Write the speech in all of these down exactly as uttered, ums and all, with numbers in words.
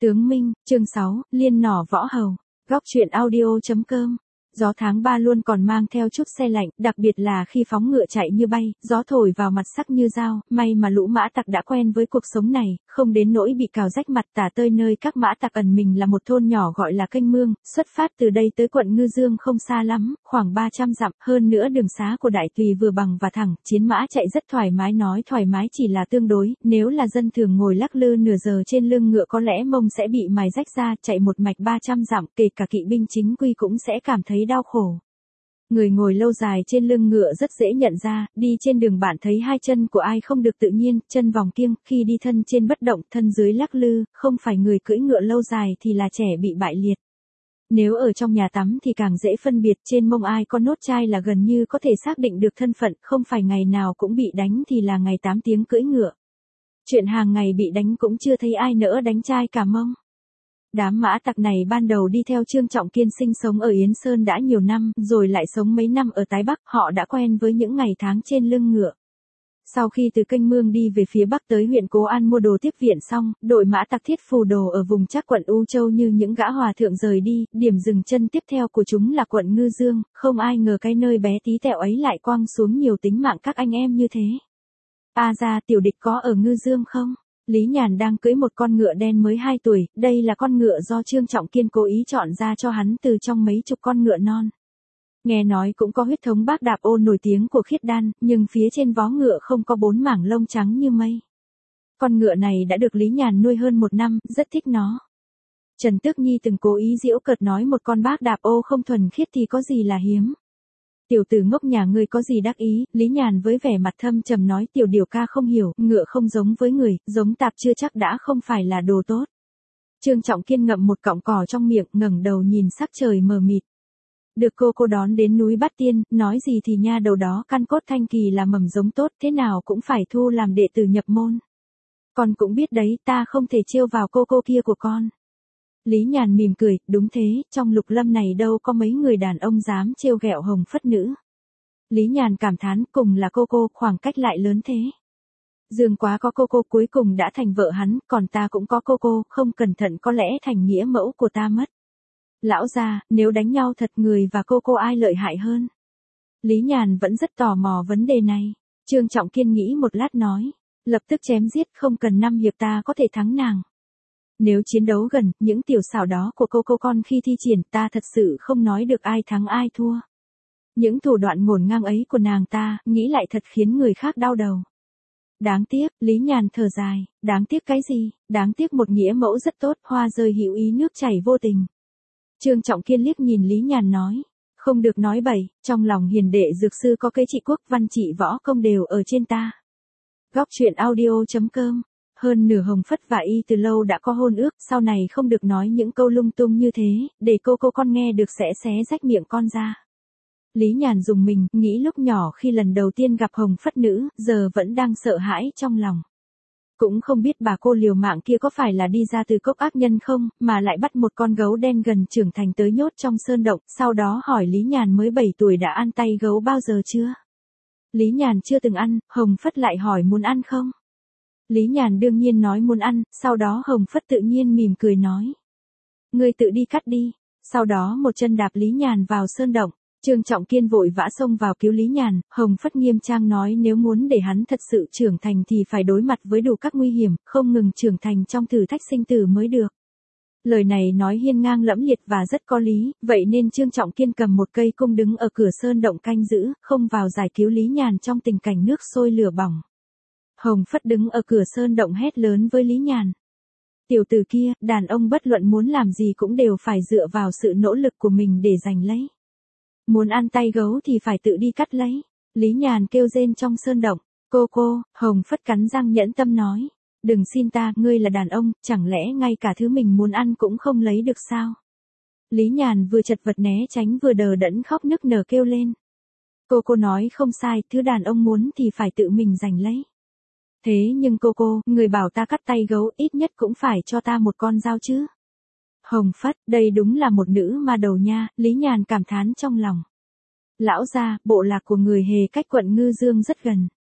Tướng Minh, chương sáu, Liên nỏ võ hầu. Góc truyện audio chấm com. Gió tháng ba luôn còn mang theo chút se lạnh, đặc biệt là khi phóng ngựa chạy như bay, gió thổi vào mặt sắc như dao, may mà lũ mã tặc đã quen với cuộc sống này, không đến nỗi bị cào rách mặt. Tả tơi nơi các mã tặc ẩn mình là một thôn nhỏ gọi là Kênh Mương, xuất phát từ đây tới quận Ngư Dương không xa lắm, khoảng ba trăm dặm, hơn nữa đường xá của Đại Tùy vừa bằng và thẳng, chiến mã chạy rất thoải mái, nói thoải mái chỉ là tương đối, nếu là dân thường ngồi lắc lư nửa giờ trên lưng ngựa có lẽ mông sẽ bị mài rách ra, chạy một mạch ba trăm dặm, kể cả kỵ binh chính quy cũng sẽ cảm thấy đau khổ. Người ngồi lâu dài trên lưng ngựa rất dễ nhận ra, đi trên đường bạn thấy hai chân của ai không được tự nhiên, chân vòng kiêng, khi đi thân trên bất động, thân dưới lắc lư, không phải người cưỡi ngựa lâu dài thì là trẻ bị bại liệt. Nếu ở trong nhà tắm thì càng dễ phân biệt, trên mông ai có nốt chai là gần như có thể xác định được thân phận, không phải ngày nào cũng bị đánh thì là ngày tám tiếng cưỡi ngựa. Chuyện hàng ngày bị đánh cũng chưa thấy ai nỡ đánh chai cả mông. Đám mã tặc này ban đầu đi theo Trương Trọng Kiên sinh sống ở Yến Sơn đã nhiều năm, rồi lại sống mấy năm ở Tái Bắc, họ đã quen với những ngày tháng trên lưng ngựa. Sau khi từ Kênh Mương đi về phía Bắc tới huyện Cố An mua đồ tiếp viện xong, đội mã tặc Thiết Phù Đồ ở vùng Trác quận U Châu như những gã hòa thượng rời đi, điểm dừng chân tiếp theo của chúng là quận Ngư Dương, không ai ngờ cái nơi bé tí tẹo ấy lại quăng xuống nhiều tính mạng các anh em như thế. A ra, tiểu địch có ở Ngư Dương không? Lý Nhàn đang cưỡi một con ngựa đen mới hai tuổi, đây là con ngựa do Trương Trọng Kiên cố ý chọn ra cho hắn từ trong mấy chục con ngựa non. Nghe nói cũng có huyết thống Bác Đạp Ô nổi tiếng của Khiết Đan, nhưng phía trên vó ngựa không có bốn mảng lông trắng như mây. Con ngựa này đã được Lý Nhàn nuôi hơn một năm, rất thích nó. Trần Tước Nhi từng cố ý giễu cợt nói một con Bác Đạp Ô không thuần khiết thì có gì là hiếm. Tiểu tử ngốc nhà ngươi có gì đắc ý, Lý Nhàn với vẻ mặt thâm trầm nói, tiểu điều ca không hiểu, ngựa không giống với người, giống tạp chưa chắc đã không phải là đồ tốt. Trương Trọng Kiên ngậm một cọng cỏ trong miệng, ngẩng đầu nhìn sắc trời mờ mịt. Được cô cô đón đến núi Bát Tiên, nói gì thì nha đầu đó căn cốt thanh kỳ là mầm giống tốt, thế nào cũng phải thu làm đệ tử nhập môn. Con cũng biết đấy, ta không thể trêu vào cô cô kia của con. Lý Nhàn mỉm cười, đúng thế, trong Lục Lâm này đâu có mấy người đàn ông dám trêu ghẹo Hồng Phất nữ. Lý Nhàn cảm thán, cùng là cô cô, khoảng cách lại lớn thế. Dương Quá có cô cô cuối cùng đã thành vợ hắn, còn ta cũng có cô cô, không cẩn thận có lẽ thành nghĩa mẫu của ta mất. Lão gia, nếu đánh nhau thật người và cô cô ai lợi hại hơn? Lý Nhàn vẫn rất tò mò vấn đề này. Trương Trọng Kiên nghĩ một lát nói, lập tức chém giết, không cần năm hiệp ta có thể thắng nàng. Nếu chiến đấu gần, những tiểu xảo đó của cô cô con khi thi triển ta thật sự không nói được ai thắng ai thua. Những thủ đoạn ngổn ngang ấy của nàng ta, nghĩ lại thật khiến người khác đau đầu. Đáng tiếc, Lý Nhàn thở dài, đáng tiếc cái gì, đáng tiếc một nghĩa mẫu rất tốt, hoa rơi hữu ý nước chảy vô tình. Trương Trọng Kiên liếc nhìn Lý Nhàn nói, không được nói bậy, trong lòng hiền đệ dược sư có kế trị quốc văn trị võ công đều ở trên ta. Góc truyện audio chấm com. Hơn nửa Hồng Phất và y từ lâu đã có hôn ước, sau này không được nói những câu lung tung như thế, để cô cô con nghe được sẽ xé rách miệng con ra. Lý Nhàn dùng mình, nghĩ lúc nhỏ khi lần đầu tiên gặp Hồng Phất nữ, giờ vẫn đang sợ hãi trong lòng. Cũng không biết bà cô liều mạng kia có phải là đi ra từ cốc ác nhân không, mà lại bắt một con gấu đen gần trưởng thành tới nhốt trong sơn động, sau đó hỏi Lý Nhàn mới bảy tuổi đã ăn tay gấu bao giờ chưa? Lý Nhàn chưa từng ăn, Hồng Phất lại hỏi muốn ăn không? Lý Nhàn đương nhiên nói muốn ăn, sau đó Hồng Phất tự nhiên mỉm cười nói. Ngươi tự đi cắt đi, sau đó một chân đạp Lý Nhàn vào sơn động. Trương Trọng Kiên vội vã xông vào cứu Lý Nhàn, Hồng Phất nghiêm trang nói nếu muốn để hắn thật sự trưởng thành thì phải đối mặt với đủ các nguy hiểm, không ngừng trưởng thành trong thử thách sinh tử mới được. Lời này nói hiên ngang lẫm liệt và rất có lý, vậy nên Trương Trọng Kiên cầm một cây cung đứng ở cửa sơn động canh giữ, không vào giải cứu Lý Nhàn trong tình cảnh nước sôi lửa bỏng. Hồng Phất đứng ở cửa sơn động hét lớn với Lý Nhàn. Tiểu tử kia, đàn ông bất luận muốn làm gì cũng đều phải dựa vào sự nỗ lực của mình để giành lấy. Muốn ăn tay gấu thì phải tự đi cắt lấy. Lý Nhàn kêu rên trong sơn động. Cô cô, Hồng Phất cắn răng nhẫn tâm nói. Đừng xin ta, ngươi là đàn ông, chẳng lẽ ngay cả thứ mình muốn ăn cũng không lấy được sao? Lý Nhàn vừa chật vật né tránh vừa đờ đẫn khóc nức nở kêu lên. Cô cô nói không sai, thứ đàn ông muốn thì phải tự mình giành lấy. Thế nhưng cô cô, người bảo ta cắt tay gấu ít nhất cũng phải cho ta một con dao chứ. Hồng Phất, đây đúng là một nữ ma đầu nha, Lý Nhàn cảm thán trong lòng. Lão gia, bộ lạc của người Hề cách quận Ngư Dương rất gần.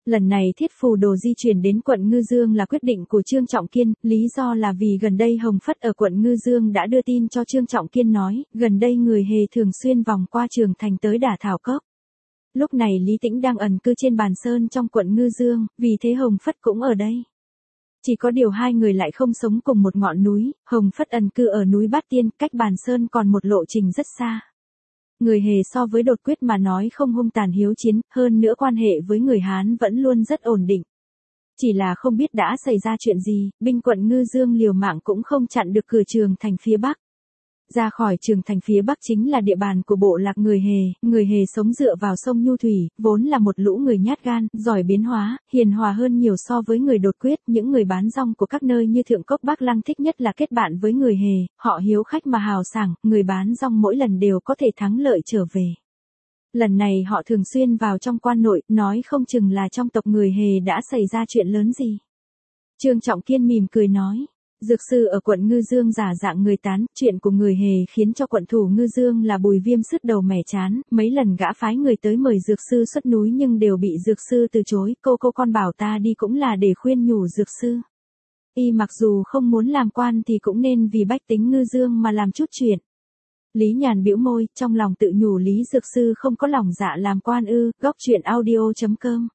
Lần này Thiết Phù Đồ di chuyển đến quận Ngư Dương là quyết định của Trương Trọng Kiên, lý do là vì gần đây Hồng Phất ở quận Ngư Dương đã đưa tin cho Trương Trọng Kiên nói, gần đây người Hề thường xuyên vòng qua Trường Thành tới Đả Thảo Cốc. Lúc này Lý Tĩnh đang ẩn cư trên Bàn Sơn trong quận Ngư Dương, vì thế Hồng Phất cũng ở đây. Chỉ có điều hai người lại không sống cùng một ngọn núi, Hồng Phất ẩn cư ở núi Bát Tiên, cách Bàn Sơn còn một lộ trình rất xa. Người Hề so với Đột Quyết mà nói không hung tàn hiếu chiến, hơn nữa quan hệ với người Hán vẫn luôn rất ổn định. Chỉ là không biết đã xảy ra chuyện gì, binh quận Ngư Dương liều mạng cũng không chặn được cửa Trường Thành phía Bắc. Ra khỏi Trường Thành phía Bắc chính là địa bàn của bộ lạc người Hề, người Hề sống dựa vào sông Nhu Thủy, vốn là một lũ người nhát gan, giỏi biến hóa, hiền hòa hơn nhiều so với người Đột Quyết. Những người bán rong của các nơi như Thượng Cốc Bắc Lăng thích nhất là kết bạn với người Hề, họ hiếu khách mà hào sảng, người bán rong mỗi lần đều có thể thắng lợi trở về. Lần này họ thường xuyên vào trong quan nội, nói không chừng là trong tộc người Hề đã xảy ra chuyện lớn gì. Trương Trọng Kiên mỉm cười nói. Dược sư ở quận Ngư Dương giả dạng người tán, chuyện của người Hề khiến cho quận thủ Ngư Dương là Bùi Viêm sứt đầu mẻ chán, mấy lần gã phái người tới mời dược sư xuất núi nhưng đều bị dược sư từ chối, cô cô con bảo ta đi cũng là để khuyên nhủ dược sư. Y mặc dù không muốn làm quan thì cũng nên vì bách tính Ngư Dương mà làm chút chuyện. Lý Nhàn bĩu môi, trong lòng tự nhủ Lý dược sư không có lòng dạ làm quan ư, góc truyện audio chấm com.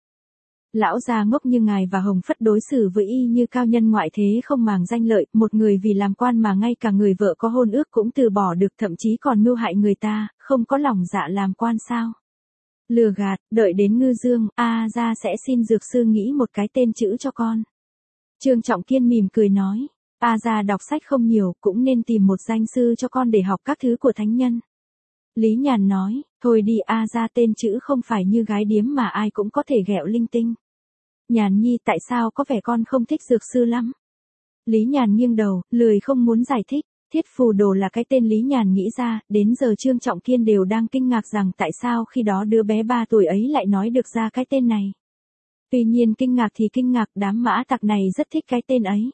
Lão già ngốc như ngài và Hồng Phất đối xử với y như cao nhân ngoại thế không màng danh lợi, một người vì làm quan mà ngay cả người vợ có hôn ước cũng từ bỏ được, thậm chí còn mưu hại người ta, không có lòng dạ làm quan sao? Lừa gạt, đợi đến Ngư Dương, a gia sẽ xin dược sư nghĩ một cái tên chữ cho con. Trương Trọng Kiên mỉm cười nói, a gia đọc sách không nhiều, cũng nên tìm một danh sư cho con để học các thứ của thánh nhân. Lý Nhàn nói, thôi đi a gia tên chữ không phải như gái điếm mà ai cũng có thể ghẹo linh tinh. Nhàn nhi tại sao có vẻ con không thích dược sư lắm? Lý Nhàn nghiêng đầu, lười không muốn giải thích. Thiết Phù Đồ là cái tên Lý Nhàn nghĩ ra, đến giờ Trương Trọng Kiên đều đang kinh ngạc rằng tại sao khi đó đứa bé ba tuổi ấy lại nói được ra cái tên này. Tuy nhiên kinh ngạc thì kinh ngạc, đám mã tặc này rất thích cái tên ấy.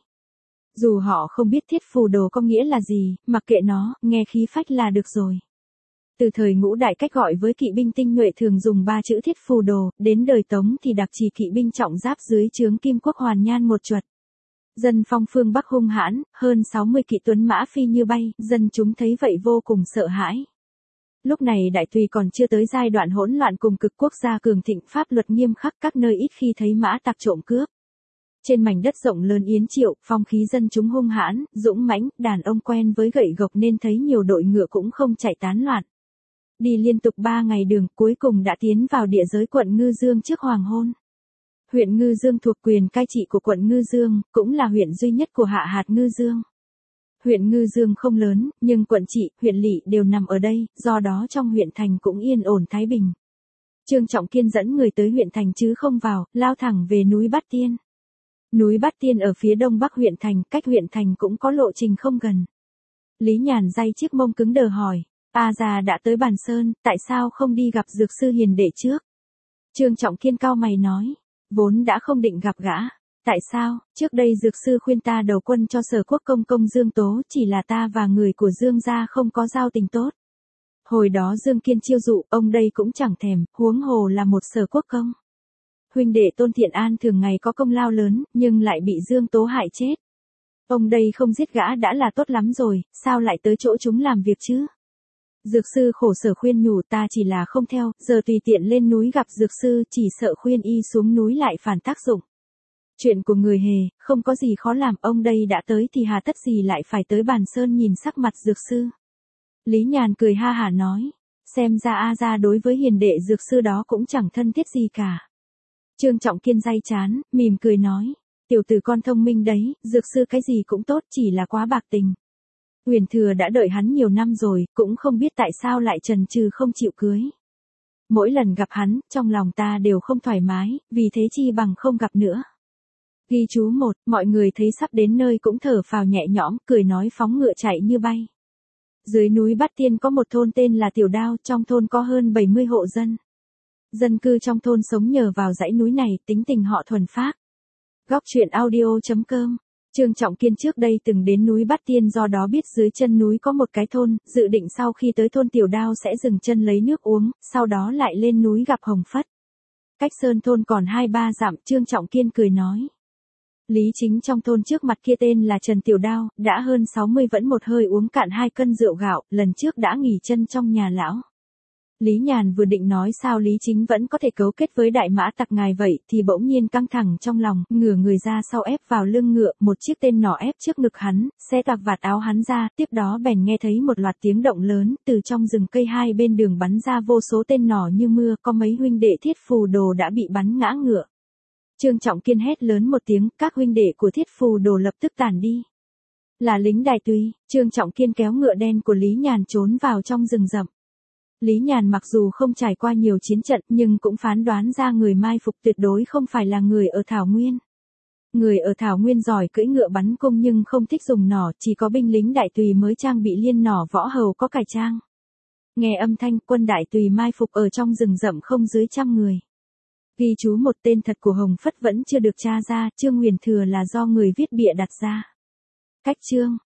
Dù họ không biết Thiết Phù Đồ có nghĩa là gì, mặc kệ nó, nghe khí phách là được rồi. Từ thời Ngũ Đại cách gọi với kỵ binh tinh nhuệ thường dùng ba chữ Thiết Phù Đồ, đến đời Tống thì đặc trì kỵ binh trọng giáp dưới trướng Kim Quốc Hoàn Nhan một chuột. Dân phong phương Bắc hung hãn, hơn sáu mươi kỵ tuấn mã phi như bay, dân chúng thấy vậy vô cùng sợ hãi. Lúc này Đại Tùy còn chưa tới giai đoạn hỗn loạn cùng cực, quốc gia cường thịnh, pháp luật nghiêm khắc, các nơi ít khi thấy mã tặc trộm cướp. Trên mảnh đất rộng lớn Yến Triệu, phong khí dân chúng hung hãn, dũng mãnh, đàn ông quen với gậy gộc nên thấy nhiều đội ngựa cũng không chạy tán loạn. Đi liên tục ba ngày đường, cuối cùng đã tiến vào địa giới quận Ngư Dương trước hoàng hôn. Huyện Ngư Dương thuộc quyền cai trị của quận Ngư Dương, cũng là huyện duy nhất của hạ hạt Ngư Dương. Huyện Ngư Dương không lớn, nhưng quận trị, huyện lỵ đều nằm ở đây, do đó trong huyện thành cũng yên ổn thái bình. Trương Trọng Kiên dẫn người tới huyện thành chứ không vào, lao thẳng về núi Bát Tiên. Núi Bát Tiên ở phía đông bắc huyện thành, cách huyện thành cũng có lộ trình không gần. Lý Nhàn day chiếc mông cứng đờ hỏi, a già đã tới Bàn Sơn, tại sao không đi gặp dược sư hiền đệ trước? Trương Trọng Kiên cau mày nói, vốn đã không định gặp gã. Tại sao? Trước đây dược sư khuyên ta đầu quân cho Sở Quốc công công Dương Tố, chỉ là ta và người của Dương gia không có giao tình tốt. Hồi đó Dương Kiên chiêu dụ, ông đây cũng chẳng thèm, huống hồ là một Sở Quốc công. Huynh đệ Tôn Thiện An thường ngày có công lao lớn, nhưng lại bị Dương Tố hại chết. Ông đây không giết gã đã là tốt lắm rồi, sao lại tới chỗ chúng làm việc chứ? Dược sư khổ sở khuyên nhủ, ta chỉ là không theo, giờ tùy tiện lên núi gặp dược sư, chỉ sợ khuyên y xuống núi lại phản tác dụng. Chuyện của người Hề, không có gì khó làm, ông đây đã tới thì hà tất gì lại phải tới Bàn Sơn nhìn sắc mặt dược sư. Lý Nhàn cười ha hả nói, xem ra A gia đối với hiền đệ dược sư đó cũng chẳng thân thiết gì cả. Trương Trọng Kiên day chán, mỉm cười nói, tiểu tử con thông minh đấy, dược sư cái gì cũng tốt, chỉ là quá bạc tình. Huyền Thừa đã đợi hắn nhiều năm rồi, cũng không biết tại sao lại chần chừ không chịu cưới. Mỗi lần gặp hắn, trong lòng ta đều không thoải mái, vì thế chi bằng không gặp nữa. Ghi chú một, mọi người thấy sắp đến nơi cũng thở phào nhẹ nhõm, cười nói phóng ngựa chạy như bay. Dưới núi Bát Tiên có một thôn tên là Tiểu Đao, trong thôn có hơn bảy mươi hộ dân. Dân cư trong thôn sống nhờ vào dãy núi này, tính tình họ thuần phác. Góc truyện audio chấm com. Trương Trọng Kiên trước đây từng đến núi Bát Tiên, do đó biết dưới chân núi có một cái thôn, dự định sau khi tới thôn Tiểu Đao sẽ dừng chân lấy nước uống, sau đó lại lên núi gặp Hồng Phất. Cách sơn thôn còn hai ba dặm, Trương Trọng Kiên cười nói. Lý Chính trong thôn trước mặt kia tên là Trần Tiểu Đao, đã hơn sáu mươi vẫn một hơi uống cạn hai cân rượu gạo, lần trước đã nghỉ chân trong nhà lão. Lý Nhàn vừa định nói sao Lý Chính vẫn có thể cấu kết với đại mã tặc ngài vậy, thì bỗng nhiên căng thẳng trong lòng, ngửa người ra sau ép vào lưng ngựa, một chiếc tên nỏ ép trước ngực hắn, xé toạc vạt áo hắn ra, tiếp đó bèn nghe thấy một loạt tiếng động lớn, từ trong rừng cây hai bên đường bắn ra vô số tên nỏ như mưa, có mấy huynh đệ Thiết Phù Đồ đã bị bắn ngã ngựa. Trương Trọng Kiên hét lớn một tiếng, các huynh đệ của Thiết Phù Đồ lập tức tản đi. Là lính Đại Tùy, Trương Trọng Kiên kéo ngựa đen của Lý Nhàn trốn vào trong rừng rậm. Lý Nhàn mặc dù không trải qua nhiều chiến trận nhưng cũng phán đoán ra người mai phục tuyệt đối không phải là người ở Thảo Nguyên. Người ở Thảo Nguyên giỏi cưỡi ngựa bắn cung nhưng không thích dùng nỏ, chỉ có binh lính Đại Tùy mới trang bị liên nỏ võ hầu có cải trang. Nghe âm thanh quân Đại Tùy mai phục ở trong rừng rậm không dưới trăm người. Ghi chú một tên thật của Hồng Phất vẫn chưa được tra ra, Trương Huyền Thừa là do người viết bịa đặt ra. Cách chương